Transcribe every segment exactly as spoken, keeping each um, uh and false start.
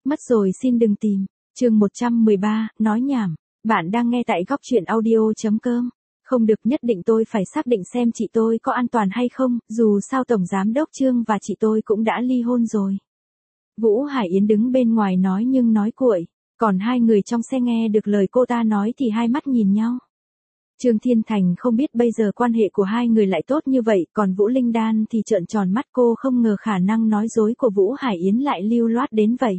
Mất rồi xin đừng tìm. Chương một trăm mười ba, nói nhảm. Bạn đang nghe tại góc truyện audio chấm com. Không được, nhất định tôi phải xác định xem chị tôi có an toàn hay không, dù sao Tổng Giám đốc Trương và chị tôi cũng đã ly hôn rồi. Vũ Hải Yến đứng bên ngoài nói nhưng nói cuội, còn hai người trong xe nghe được lời cô ta nói thì hai mắt nhìn nhau. Trương Thiên Thành không biết bây giờ quan hệ của hai người lại tốt như vậy, còn Vũ Linh Đan thì trợn tròn mắt, cô không ngờ khả năng nói dối của Vũ Hải Yến lại lưu loát đến vậy.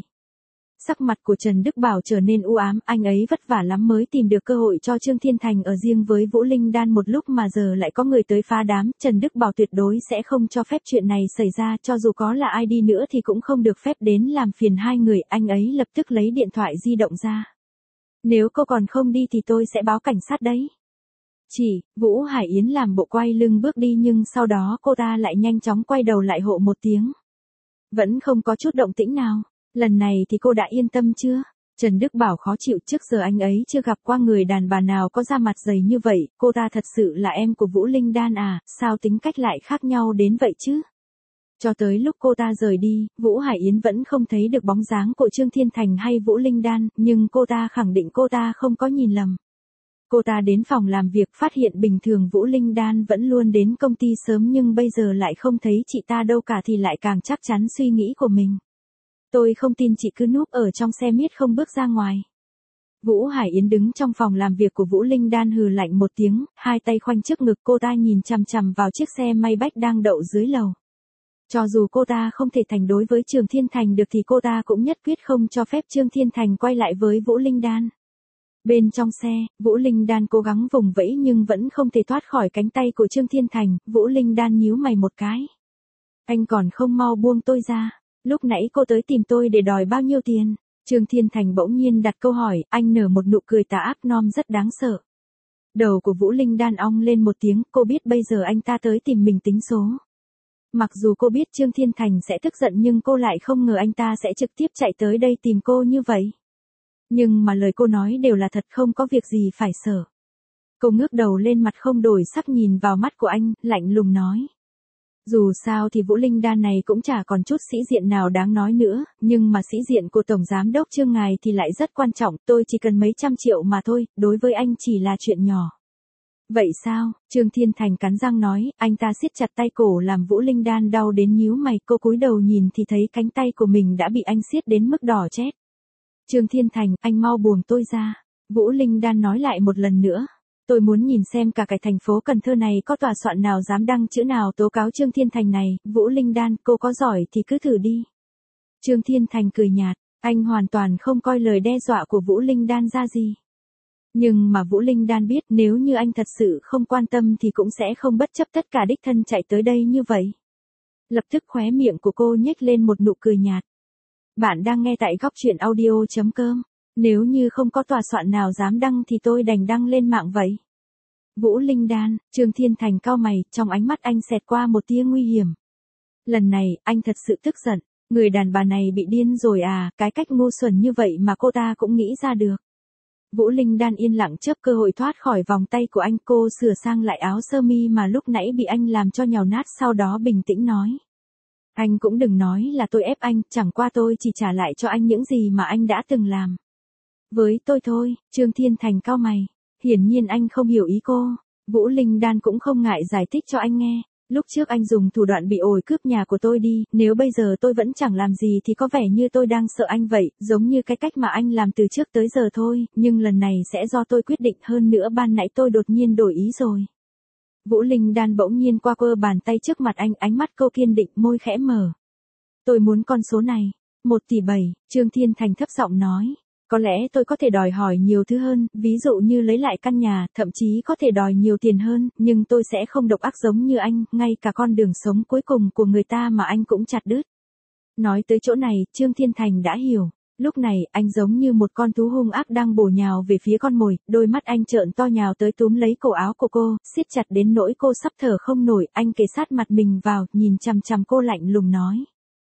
Sắc mặt của Trần Đức Bảo trở nên u ám, anh ấy vất vả lắm mới tìm được cơ hội cho Trương Thiên Thành ở riêng với Vũ Linh Đan một lúc mà giờ lại có người tới phá đám, Trần Đức Bảo tuyệt đối sẽ không cho phép chuyện này xảy ra, cho dù có là ai đi nữa thì cũng không được phép đến làm phiền hai người, anh ấy lập tức lấy điện thoại di động ra. Nếu cô còn không đi thì tôi sẽ báo cảnh sát đấy. Chỉ, Vũ Hải Yến làm bộ quay lưng bước đi nhưng sau đó cô ta lại nhanh chóng quay đầu lại hộ một tiếng. Vẫn không có chút động tĩnh nào. Lần này thì cô đã yên tâm chưa? Trần Đức Bảo khó chịu, trước giờ anh ấy chưa gặp qua người đàn bà nào có da mặt dày như vậy, cô ta thật sự là em của Vũ Linh Đan à, sao tính cách lại khác nhau đến vậy chứ? Cho tới lúc cô ta rời đi, Vũ Hải Yến vẫn không thấy được bóng dáng của Trương Thiên Thành hay Vũ Linh Đan, nhưng cô ta khẳng định cô ta không có nhìn lầm. Cô ta đến phòng làm việc phát hiện bình thường Vũ Linh Đan vẫn luôn đến công ty sớm nhưng bây giờ lại không thấy chị ta đâu cả thì lại càng chắc chắn suy nghĩ của mình. Tôi không tin chị cứ núp ở trong xe miết không bước ra ngoài. Vũ Hải Yến đứng trong phòng làm việc của Vũ Linh Đan hừ lạnh một tiếng, hai tay khoanh trước ngực, cô ta nhìn chằm chằm vào chiếc xe Maybach đang đậu dưới lầu. Cho dù cô ta không thể thành đối với Trương Thiên Thành được thì cô ta cũng nhất quyết không cho phép Trương Thiên Thành quay lại với Vũ Linh Đan. Bên trong xe, Vũ Linh Đan cố gắng vùng vẫy nhưng vẫn không thể thoát khỏi cánh tay của Trương Thiên Thành, Vũ Linh Đan nhíu mày một cái. Anh còn không mau buông tôi ra, lúc nãy cô tới tìm tôi để đòi bao nhiêu tiền? Trương Thiên Thành bỗng nhiên đặt câu hỏi, anh nở một nụ cười tà ác nom rất đáng sợ. Đầu của Vũ Linh Đan ong lên một tiếng, cô biết bây giờ anh ta tới tìm mình tính số. Mặc dù cô biết Trương Thiên Thành sẽ tức giận nhưng cô lại không ngờ anh ta sẽ trực tiếp chạy tới đây tìm cô như vậy. Nhưng mà lời cô nói đều là thật, không có việc gì phải sợ. Cô ngước đầu lên, mặt không đổi sắc nhìn vào mắt của anh, lạnh lùng nói. Dù sao thì Vũ Linh Đan này cũng chả còn chút sĩ diện nào đáng nói nữa, nhưng mà sĩ diện của Tổng Giám đốc Trương ngài thì lại rất quan trọng, tôi chỉ cần mấy trăm triệu mà thôi, đối với anh chỉ là chuyện nhỏ. Vậy sao? Trương Thiên Thành cắn răng nói, anh ta siết chặt tay cổ làm Vũ Linh Đan đau đến nhíu mày, cô cúi đầu nhìn thì thấy cánh tay của mình đã bị anh siết đến mức đỏ chét. Trương Thiên Thành, anh mau buông tôi ra. Vũ Linh Đan nói lại một lần nữa. Tôi muốn nhìn xem cả cái thành phố Cần Thơ này có tòa soạn nào dám đăng chữ nào tố cáo Trương Thiên Thành này. Vũ Linh Đan, cô có giỏi thì cứ thử đi. Trương Thiên Thành cười nhạt, anh hoàn toàn không coi lời đe dọa của Vũ Linh Đan ra gì. Nhưng mà Vũ Linh Đan biết nếu như anh thật sự không quan tâm thì cũng sẽ không bất chấp tất cả đích thân chạy tới đây như vậy. Lập tức khóe miệng của cô nhếch lên một nụ cười nhạt. Bạn đang nghe tại góc truyện audio chấm com. Nếu như không có tòa soạn nào dám đăng thì tôi đành đăng lên mạng vậy. Vũ Linh Đan, Trương Thiên Thành cau mày, trong ánh mắt anh xẹt qua một tia nguy hiểm. Lần này, anh thật sự tức giận. Người đàn bà này bị điên rồi à, cái cách ngu xuẩn như vậy mà cô ta cũng nghĩ ra được. Vũ Linh Đan yên lặng chớp cơ hội thoát khỏi vòng tay của anh, cô sửa sang lại áo sơ mi mà lúc nãy bị anh làm cho nhàu nát, sau đó bình tĩnh nói. Anh cũng đừng nói là tôi ép anh, chẳng qua tôi chỉ trả lại cho anh những gì mà anh đã từng làm. Với tôi thôi. Trương Thiên Thành cau mày. Hiển nhiên anh không hiểu ý cô. Vũ Linh Đan cũng không ngại giải thích cho anh nghe. Lúc trước anh dùng thủ đoạn bị ổi cướp nhà của tôi đi, nếu bây giờ tôi vẫn chẳng làm gì thì có vẻ như tôi đang sợ anh vậy, giống như cái cách mà anh làm từ trước tới giờ thôi, nhưng lần này sẽ do tôi quyết định, hơn nữa ban nãy tôi đột nhiên đổi ý rồi. Vũ Linh Đan bỗng nhiên qua quơ bàn tay trước mặt anh, ánh mắt cô kiên định, môi khẽ mở. Tôi muốn con số này. Một tỷ bảy, Trương Thiên Thành thấp giọng nói. Có lẽ tôi có thể đòi hỏi nhiều thứ hơn, ví dụ như lấy lại căn nhà, thậm chí có thể đòi nhiều tiền hơn, nhưng tôi sẽ không độc ác giống như anh, ngay cả con đường sống cuối cùng của người ta mà anh cũng chặt đứt. Nói tới chỗ này, Trương Thiên Thành đã hiểu. Lúc này, anh giống như một con thú hung ác đang bổ nhào về phía con mồi, đôi mắt anh trợn to nhào tới túm lấy cổ áo của cô, siết chặt đến nỗi cô sắp thở không nổi, anh kề sát mặt mình vào, nhìn chằm chằm cô lạnh lùng nói.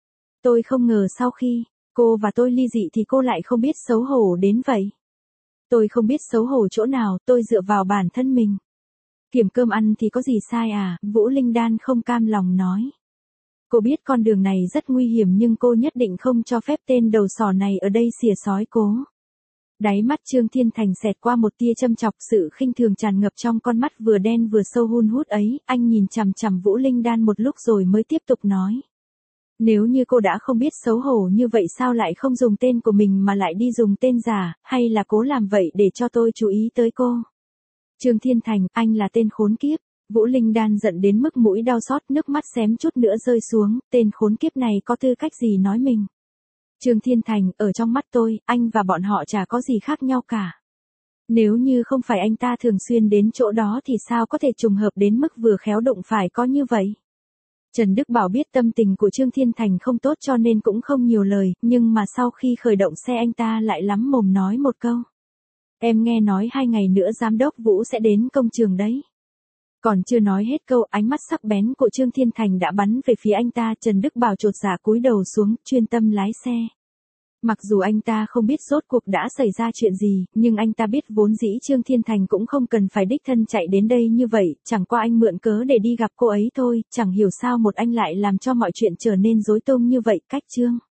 Tôi không ngờ sau khi cô và tôi ly dị thì cô lại không biết xấu hổ đến vậy. Tôi không biết xấu hổ chỗ nào, tôi dựa vào bản thân mình. Kiểm cơm ăn thì có gì sai à, Vũ Linh Đan không cam lòng nói. Cô biết con đường này rất nguy hiểm nhưng cô nhất định không cho phép tên đầu sỏ này ở đây xỉa xói cố. Đáy mắt Trương Thiên Thành xẹt qua một tia châm chọc, sự khinh thường tràn ngập trong con mắt vừa đen vừa sâu hun hút ấy, anh nhìn chằm chằm Vũ Linh Đan một lúc rồi mới tiếp tục nói. Nếu như cô đã không biết xấu hổ như vậy sao lại không dùng tên của mình mà lại đi dùng tên giả, hay là cố làm vậy để cho tôi chú ý tới cô? Trương Thiên Thành, anh là tên khốn kiếp. Vũ Linh Đan giận đến mức mũi đau xót, nước mắt xém chút nữa rơi xuống, tên khốn kiếp này có tư cách gì nói mình? Trương Thiên Thành, ở trong mắt tôi, anh và bọn họ chả có gì khác nhau cả. Nếu như không phải anh ta thường xuyên đến chỗ đó thì sao có thể trùng hợp đến mức vừa khéo đụng phải có như vậy? Trần Đức Bảo biết tâm tình của Trương Thiên Thành không tốt cho nên cũng không nhiều lời, nhưng mà sau khi khởi động xe anh ta lại lắm mồm nói một câu. Em nghe nói hai ngày nữa giám đốc Vũ sẽ đến công trường đấy. Còn chưa nói hết câu, ánh mắt sắc bén của Trương Thiên Thành đã bắn về phía anh ta. Trần Đức Bảo chột dạ cúi đầu xuống, chuyên tâm lái xe. Mặc dù anh ta không biết rốt cuộc đã xảy ra chuyện gì, nhưng anh ta biết vốn dĩ Trương Thiên Thành cũng không cần phải đích thân chạy đến đây như vậy, chẳng qua anh mượn cớ để đi gặp cô ấy thôi, chẳng hiểu sao một anh lại làm cho mọi chuyện trở nên rối tung như vậy. Cách Trương